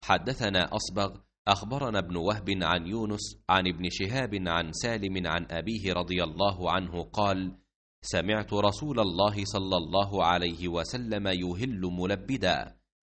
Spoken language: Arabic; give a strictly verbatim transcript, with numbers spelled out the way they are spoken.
حدثنا أصبغ أخبرنا ابن وهب عن يونس عن ابن شهاب عن سالم عن أبيه رضي الله عنه قال: سمعت رسول الله صلى الله عليه وسلم يهل ملبدا،